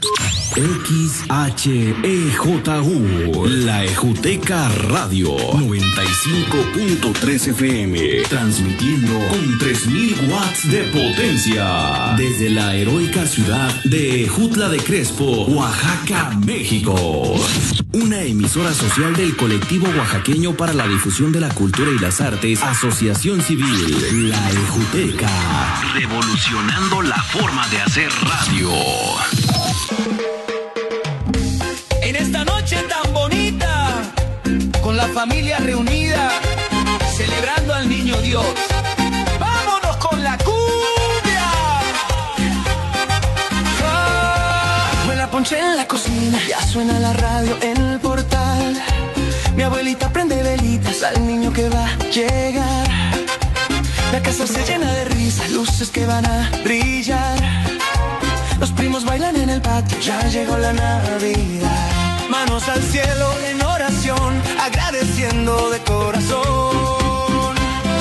XHEJU, la Ejuteca Radio, 95.3 FM, transmitiendo con 3.000 watts de potencia, desde la heroica ciudad de Ejutla de Crespo, Oaxaca, México. Una emisora social del colectivo oaxaqueño para la difusión de la cultura y las artes, Asociación Civil, la Ejuteca, revolucionando la forma de hacer radio. En esta noche tan bonita, con la familia reunida, celebrando al niño Dios, vámonos con la cumbia. Me la ponché en la cocina, ya suena la radio en el portal. Mi abuelita prende velitas al niño que va a llegar. La casa se llena de risas, luces que van a brillar. Los primos bailan en el patio, ya llegó la Navidad. Manos al cielo en oración, agradeciendo de corazón.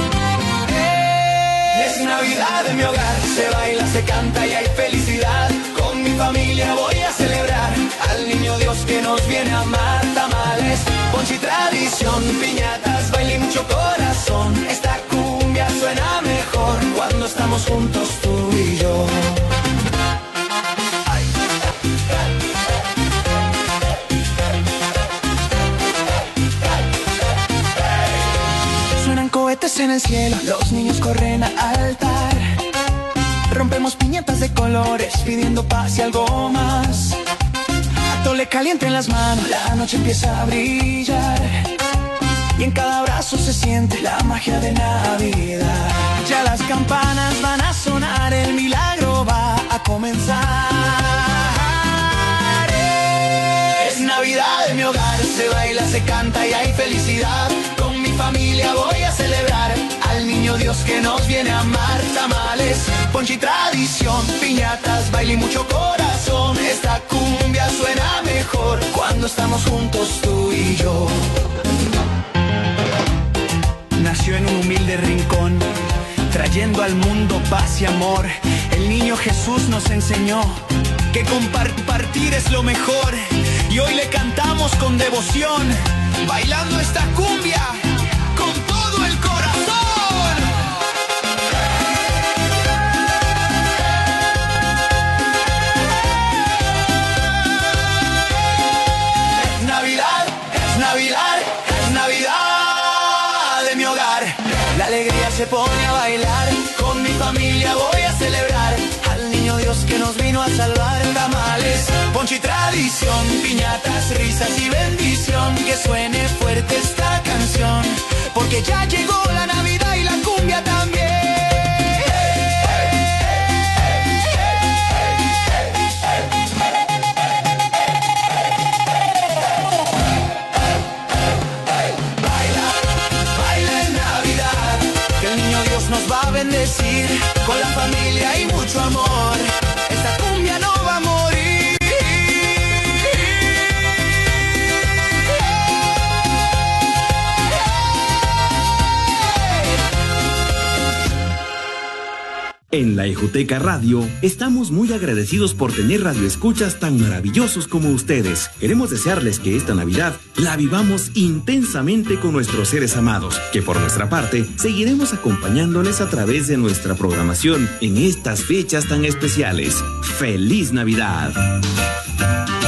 Es Navidad en mi hogar, se baila, se canta y hay felicidad. Con mi familia voy a celebrar al niño Dios que nos viene a amar. Tamales, ponche y tradición, piñatas, baile y mucho corazón. Esta cumbia suena mejor cuando estamos juntos tú y yo. Cohetes en el cielo, los niños corren al altar. Rompemos piñatas de colores, pidiendo paz y algo más. Atole caliente en las manos, la noche empieza a brillar. Y en cada abrazo se siente la magia de Navidad. Ya las campanas van a sonar, el milagro va a comenzar. Es Navidad en mi hogar, se baila, se canta y hay felicidad. Con mi familia voy a celebrar al niño Dios que nos viene a amar. Tamales, ponche y tradición, piñatas, baile y mucho corazón. Esta cumbia suena mejor cuando estamos juntos tú y yo. Nació en un humilde rincón, trayendo al mundo paz y amor. El niño Jesús nos enseñó que compartir es lo mejor. Y hoy le cantamos con devoción, bailando esta cumbia con todo el corazón. Es Navidad, es Navidad, es Navidad de mi hogar. La alegría se pone a bailar, con mi familia voy a celebrar al niño Dios que nos vino a salvar. Tamales, ponche y tradición, piñatas, risas y bendición. Que suene fuerte esta canción, porque ya llegó la Navidad y la cumbia también. Baila, baila en Navidad, que el niño Dios nos va a bendecir con la familia y mucho amor. Esta cumbia no va a morir. En la Ejuteca Radio estamos muy agradecidos por tener radioescuchas tan maravillosos como ustedes. Queremos desearles que esta Navidad la vivamos intensamente con nuestros seres amados, que por nuestra parte seguiremos acompañándoles a través de nuestra programación en estas fechas tan especiales. ¡Feliz Navidad!